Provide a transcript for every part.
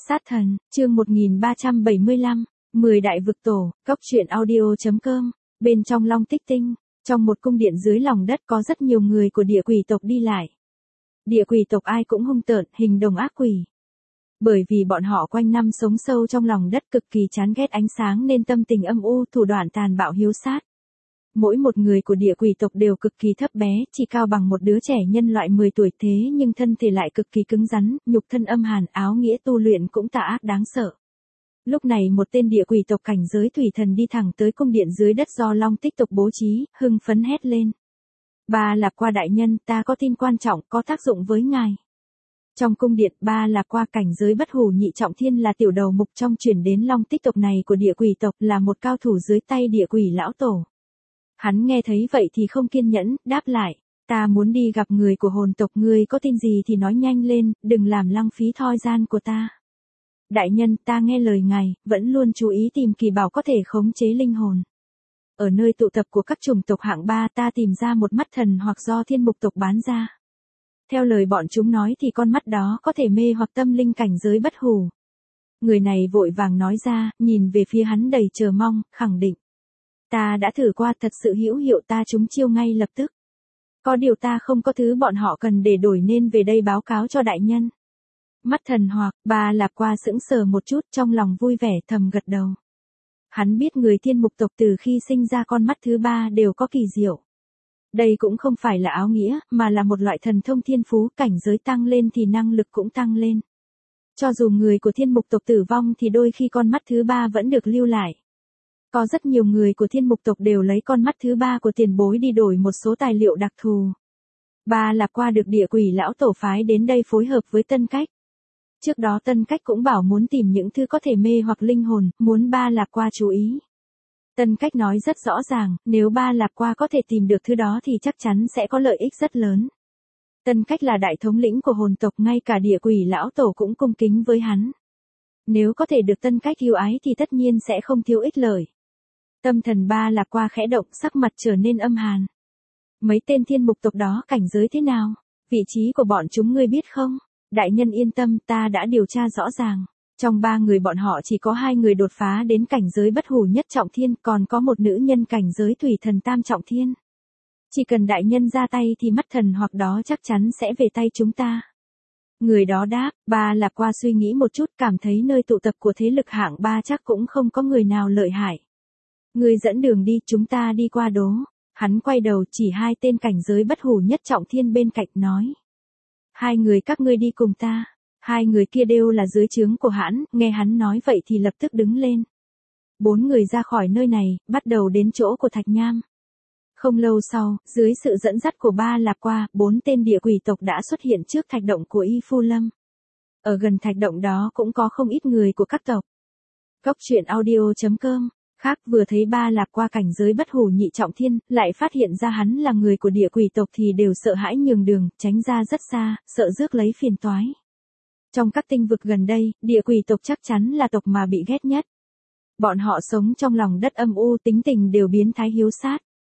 Sát thần, chương 1375, 10 đại vực tổ, cốc truyện audio.com, bên trong Long Tích Tinh, trong một cung điện dưới lòng đất có rất nhiều người của địa quỷ tộc đi lại. Địa quỷ tộc ai cũng hung tợn, hình đồng ác quỷ. Bởi vì bọn họ quanh năm sống sâu trong lòng đất cực kỳ chán ghét ánh sáng nên tâm tình âm u, thủ đoạn tàn bạo hiếu sát. Mỗi một người của địa quỷ tộc đều cực kỳ thấp bé, chỉ cao bằng một đứa trẻ nhân loại 10 tuổi thế nhưng thân thể lại cực kỳ cứng rắn, nhục thân âm hàn, áo nghĩa tu luyện cũng tà ác đáng sợ. Lúc này một tên địa quỷ tộc cảnh giới thủy thần đi thẳng tới cung điện dưới đất do Long Tích tộc bố trí, hưng phấn hét lên. Ba Lạp Qua đại nhân, ta có tin quan trọng, có tác dụng với ngài. Trong cung điện, Ba Lạp Qua cảnh giới bất hủ nhị trọng thiên là tiểu đầu mục trong chuyển đến Long Tích tộc này của địa quỷ tộc, là một cao thủ dưới tay địa quỷ lão tổ. Hắn nghe thấy vậy thì không kiên nhẫn, đáp lại, ta muốn đi gặp người của hồn tộc, ngươi có tin gì thì nói nhanh lên, đừng làm lăng phí thời gian của ta. Đại nhân, ta nghe lời ngài, vẫn luôn chú ý tìm kỳ bảo có thể khống chế linh hồn. Ở nơi tụ tập của các chủng tộc hạng 3 ta tìm ra một mắt thần hoặc do thiên mục tộc bán ra. Theo lời bọn chúng nói thì con mắt đó có thể mê hoặc tâm linh cảnh giới bất hủ. Người này vội vàng nói ra, nhìn về phía hắn đầy chờ mong, khẳng định. Ta đã thử qua, thật sự hữu hiệu, ta trúng chiêu ngay lập tức. Có điều ta không có thứ bọn họ cần để đổi nên về đây báo cáo cho đại nhân. Mắt thần hoặc, Ba Lạp Qua sững sờ một chút, trong lòng vui vẻ thầm gật đầu. Hắn biết người thiên mục tộc từ khi sinh ra con mắt thứ ba đều có kỳ diệu. Đây cũng không phải là áo nghĩa, mà là một loại thần thông thiên phú, cảnh giới tăng lên thì năng lực cũng tăng lên. Cho dù người của thiên mục tộc tử vong thì đôi khi con mắt thứ ba vẫn được lưu lại. Có rất nhiều người của thiên mục tộc đều lấy con mắt thứ ba của tiền bối đi đổi một số tài liệu đặc thù. Ba Lạp Qua được địa quỷ lão tổ phái đến đây phối hợp với Tân Cách. Trước đó Tân Cách cũng bảo muốn tìm những thứ có thể mê hoặc linh hồn, muốn Ba Lạp Qua chú ý. Tân Cách nói rất rõ ràng, nếu Ba Lạp Qua có thể tìm được thứ đó thì chắc chắn sẽ có lợi ích rất lớn. Tân Cách là đại thống lĩnh của hồn tộc, ngay cả địa quỷ lão tổ cũng cung kính với hắn. Nếu có thể được Tân Cách yêu ái thì tất nhiên sẽ không thiếu ích lợi. Tâm thần Ba Lạp Qua khẽ động, sắc mặt trở nên âm hàn. Mấy tên thiên mục tộc đó cảnh giới thế nào? Vị trí của bọn chúng ngươi biết không? Đại nhân yên tâm, ta đã điều tra rõ ràng. Trong 3 người bọn họ chỉ có 2 người đột phá đến cảnh giới bất hủ nhất trọng thiên, còn có một nữ nhân cảnh giới thủy thần tam trọng thiên. Chỉ cần đại nhân ra tay thì mắt thần hoặc đó chắc chắn sẽ về tay chúng ta. Người đó đáp. Ba Lạp Qua suy nghĩ một chút, cảm thấy nơi tụ tập của thế lực hạng 3 chắc cũng không có người nào lợi hại. Người dẫn đường đi, chúng ta đi qua đó. Hắn quay đầu chỉ 2 tên cảnh giới bất hủ nhất trọng thiên bên cạnh nói. 2 người các ngươi đi cùng ta. 2 người kia đều là dưới trướng của hắn, nghe hắn nói vậy thì lập tức đứng lên. 4 người ra khỏi nơi này, bắt đầu đến chỗ của Thạch Nham. Không lâu sau, dưới sự dẫn dắt của Ba Lạp Qua, 4 tên địa quỷ tộc đã xuất hiện trước thạch động của Y Phu Lâm. Ở gần thạch động đó cũng có không ít người của các tộc. Cốc truyện audio.com. Khác vừa thấy Ba Lạp Qua cảnh giới bất hủ nhị trọng thiên, lại phát hiện ra hắn là người của địa quỷ tộc thì đều sợ hãi nhường đường, tránh ra rất xa, sợ rước lấy phiền toái. Trong các tinh vực gần đây, địa quỷ tộc chắc chắn là tộc mà bị ghét nhất. Bọn họ sống trong lòng đất âm u, tính tình đều biến thái hiếu sát.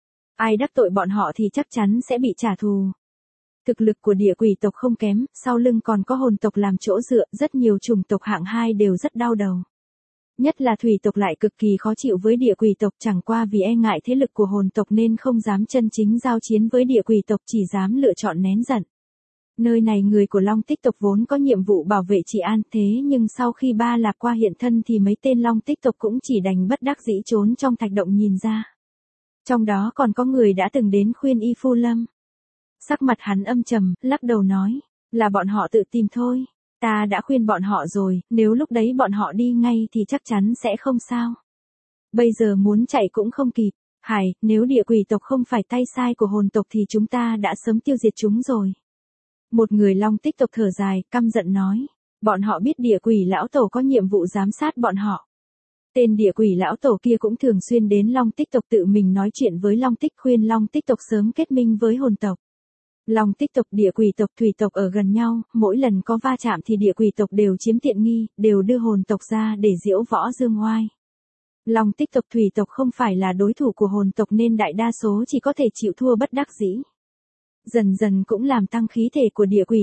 Ai đắc tội bọn họ thì chắc chắn sẽ bị trả thù. Thực lực của địa quỷ tộc không kém, sau lưng còn có hồn tộc làm chỗ dựa, rất nhiều chủng tộc hạng 2 đều rất đau đầu. Nhất là thủy tộc lại cực kỳ khó chịu với địa quỷ tộc, chẳng qua vì e ngại thế lực của hồn tộc nên không dám chân chính giao chiến với địa quỷ tộc, chỉ dám lựa chọn nén giận. Nơi này người của Long Tích tộc vốn có nhiệm vụ bảo vệ trị an, thế nhưng sau khi Ba Lạp Qua hiện thân thì mấy tên Long Tích tộc cũng chỉ đành bất đắc dĩ trốn trong thạch động nhìn ra. Trong đó còn có người đã từng đến khuyên Y Phu Lâm. Sắc mặt hắn âm trầm, lắc đầu nói, là bọn họ tự tìm thôi. Ta đã khuyên bọn họ rồi, nếu lúc đấy bọn họ đi ngay thì chắc chắn sẽ không sao. Bây giờ muốn chạy cũng không kịp. Hải, nếu địa quỷ tộc không phải tay sai của hồn tộc thì chúng ta đã sớm tiêu diệt chúng rồi. Một người Long Tích tộc thở dài, căm giận nói. Bọn họ biết địa quỷ lão tổ có nhiệm vụ giám sát bọn họ. Tên địa quỷ lão tổ kia cũng thường xuyên đến Long Tích tộc tự mình nói chuyện với Long Tích, khuyên Long Tích tộc sớm kết minh với hồn tộc. Long Tích tộc, địa quỷ tộc, thủy tộc ở gần nhau, mỗi lần có va chạm thì địa quỷ tộc đều chiếm tiện nghi, đều đưa hồn tộc ra để diễu võ dương oai. Long Tích tộc, thủy tộc không phải là đối thủ của hồn tộc nên đại đa số chỉ có thể chịu thua bất đắc dĩ. Dần dần cũng làm tăng khí thể của địa quỷ tộc.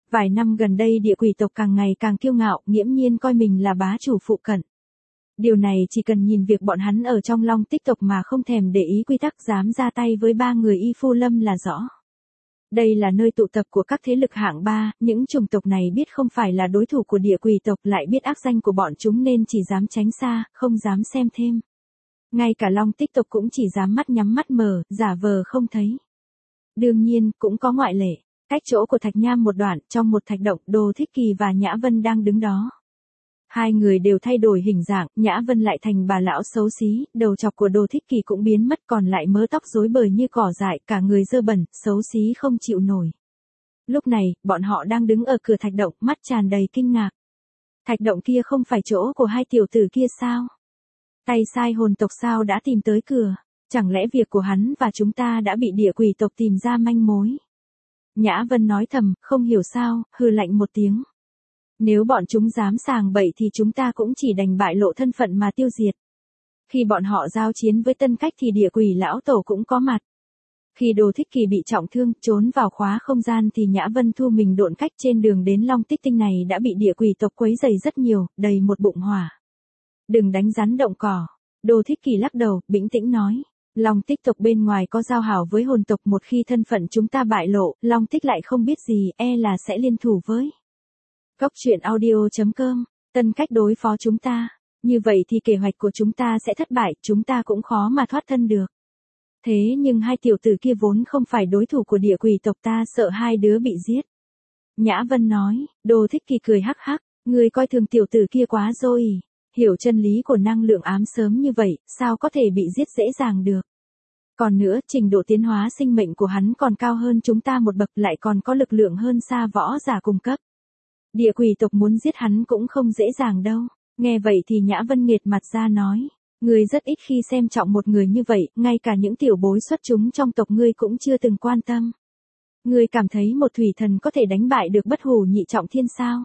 Vài năm gần đây địa quỷ tộc càng ngày càng kiêu ngạo, nghiễm nhiên coi mình là bá chủ phụ cận. Điều này chỉ cần nhìn việc bọn hắn ở trong Long Tích tộc mà không thèm để ý quy tắc dám ra tay với 3 người Y Phu Lâm là rõ. Đây là nơi tụ tập của các thế lực hạng 3, những chủng tộc này biết không phải là đối thủ của địa quỷ tộc lại biết ác danh của bọn chúng nên chỉ dám tránh xa, không dám xem thêm. Ngay cả Long Tích tộc cũng chỉ dám mắt nhắm mắt mở, giả vờ không thấy. Đương nhiên, cũng có ngoại lệ. Cách chỗ của Thạch Nham một đoạn, trong một thạch động, Đồ Thích Kỳ và Nhã Vân đang đứng đó. Hai người đều thay đổi hình dạng, Nhã Vân lại thành bà lão xấu xí, đầu chọc của Đồ Thích Kỳ cũng biến mất còn lại mớ tóc rối bời như cỏ dại, cả người dơ bẩn, xấu xí không chịu nổi. Lúc này, bọn họ đang đứng ở cửa thạch động, mắt tràn đầy kinh ngạc. Thạch động kia không phải chỗ của hai tiểu tử kia sao? Tay sai hồn tộc sao đã tìm tới cửa? Chẳng lẽ việc của hắn và chúng ta đã bị địa quỷ tộc tìm ra manh mối? Nhã Vân nói thầm, không hiểu sao, hừ lạnh một tiếng. Nếu bọn chúng dám sàng bậy thì chúng ta cũng chỉ đành bại lộ thân phận mà tiêu diệt. Khi bọn họ giao chiến với Tân Cách thì địa quỷ lão tổ cũng có mặt. Khi Đồ Thích Kỳ bị trọng thương, trốn vào khóa không gian thì Nhã Vân thu mình độn cách trên đường đến Long Tích Tinh này đã bị địa quỷ tộc quấy rầy rất nhiều, đầy một bụng hỏa. Đừng đánh rắn động cỏ. Đồ Thích Kỳ lắc đầu, bình tĩnh nói. Long Tích tộc bên ngoài có giao hảo với hồn tộc, một khi thân phận chúng ta bại lộ, Long Tích lại không biết gì, e là sẽ liên thủ với Cốc truyện audio.com, Tân Cách đối phó chúng ta. Như vậy thì kế hoạch của chúng ta sẽ thất bại, chúng ta cũng khó mà thoát thân được. Thế nhưng hai tiểu tử kia vốn không phải đối thủ của địa quỷ tộc, ta sợ hai đứa bị giết. Nhã Vân nói. Đồ Thích Kỳ cười hắc hắc, người coi thường tiểu tử kia quá rồi. Hiểu chân lý của năng lượng ám sớm như vậy, sao có thể bị giết dễ dàng được. Còn nữa, trình độ tiến hóa sinh mệnh của hắn còn cao hơn chúng ta một bậc, lại còn có lực lượng hơn xa võ giả cùng cấp. Địa quỷ tộc muốn giết hắn cũng không dễ dàng đâu. Nghe vậy thì Nhã Vân nghiệt mặt ra nói. Ngươi rất ít khi xem trọng một người như vậy, ngay cả những tiểu bối xuất chúng trong tộc ngươi cũng chưa từng quan tâm. Ngươi cảm thấy một thủy thần có thể đánh bại được bất hủ nhị trọng thiên sao?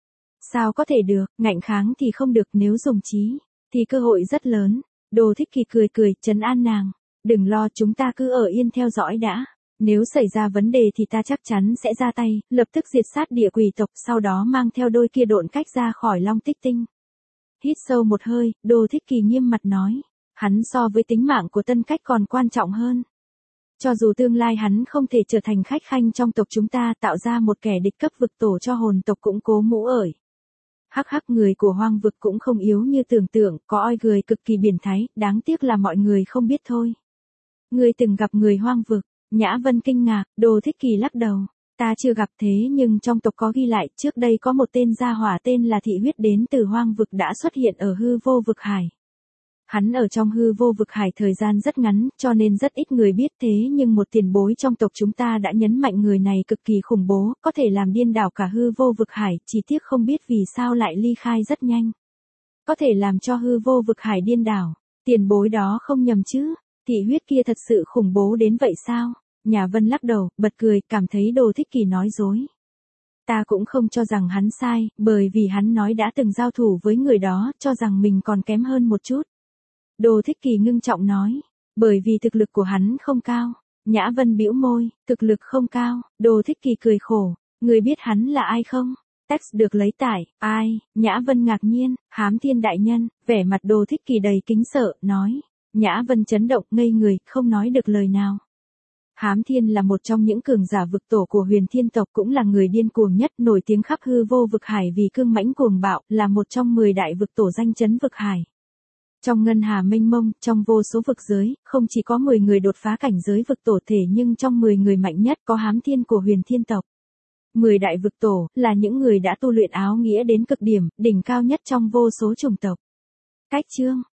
Sao có thể được, ngạnh kháng thì không được, nếu dùng trí, thì cơ hội rất lớn. Đồ Thích Kỳ cười cười, trấn an nàng. Đừng lo, chúng ta cứ ở yên theo dõi đã. Nếu xảy ra vấn đề thì ta chắc chắn sẽ ra tay, lập tức diệt sát địa quỷ tộc, sau đó mang theo đôi kia độn cách ra khỏi Long Tích Tinh. Hít sâu một hơi, Đồ Thích Kỳ nghiêm mặt nói. Hắn so với tính mạng của Tân Cách còn quan trọng hơn. Cho dù tương lai hắn không thể trở thành khách khanh trong tộc chúng ta, tạo ra một kẻ địch cấp vực tổ cho hồn tộc cũng cố mũ ởi. Hắc hắc, người của hoang vực cũng không yếu như tưởng tượng, có oi người cực kỳ biến thái, đáng tiếc là mọi người không biết thôi. Ngươi từng gặp người hoang vực? Nhã Vân kinh ngạc. Đồ Thích Kỳ lắc đầu. Ta chưa gặp, thế nhưng trong tộc có ghi lại, trước đây có một tên gia hỏa tên là Thị Huyết đến từ hoang vực đã xuất hiện ở hư vô vực hải. Hắn ở trong hư vô vực hải thời gian rất ngắn, cho nên rất ít người biết, thế nhưng một tiền bối trong tộc chúng ta đã nhấn mạnh người này cực kỳ khủng bố, có thể làm điên đảo cả hư vô vực hải, chỉ tiếc không biết vì sao lại ly khai rất nhanh. Có thể làm cho hư vô vực hải điên đảo, tiền bối đó không nhầm chứ? Thị Huyết kia thật sự khủng bố đến vậy sao? Nhà Vân lắc đầu, bật cười, cảm thấy Đồ Thích Kỳ nói dối. Ta cũng không cho rằng hắn sai, bởi vì hắn nói đã từng giao thủ với người đó, cho rằng mình còn kém hơn một chút. Đồ Thích Kỳ ngưng trọng nói, bởi vì thực lực của hắn không cao. Nhã Vân bĩu môi, thực lực không cao. Đồ Thích Kỳ cười khổ, người biết hắn là ai không? Text được lấy tải, ai? Nhã Vân ngạc nhiên, Hám Thiên đại nhân. Vẻ mặt Đồ Thích Kỳ đầy kính sợ, nói. Nhã Vân chấn động, ngây người, không nói được lời nào. Hám Thiên là một trong những cường giả vực tổ của Huyền Thiên tộc, cũng là người điên cuồng nhất, nổi tiếng khắp hư vô vực hải vì cương mãnh cuồng bạo, là một trong 10 đại vực tổ danh chấn vực hải. Trong ngân hà mênh mông, trong vô số vực giới, không chỉ có 10 người đột phá cảnh giới vực tổ thể, nhưng trong 10 người mạnh nhất có Hám Thiên của Huyền Thiên tộc. 10 đại vực tổ là những người đã tu luyện áo nghĩa đến cực điểm, đỉnh cao nhất trong vô số chủng tộc. Cách chương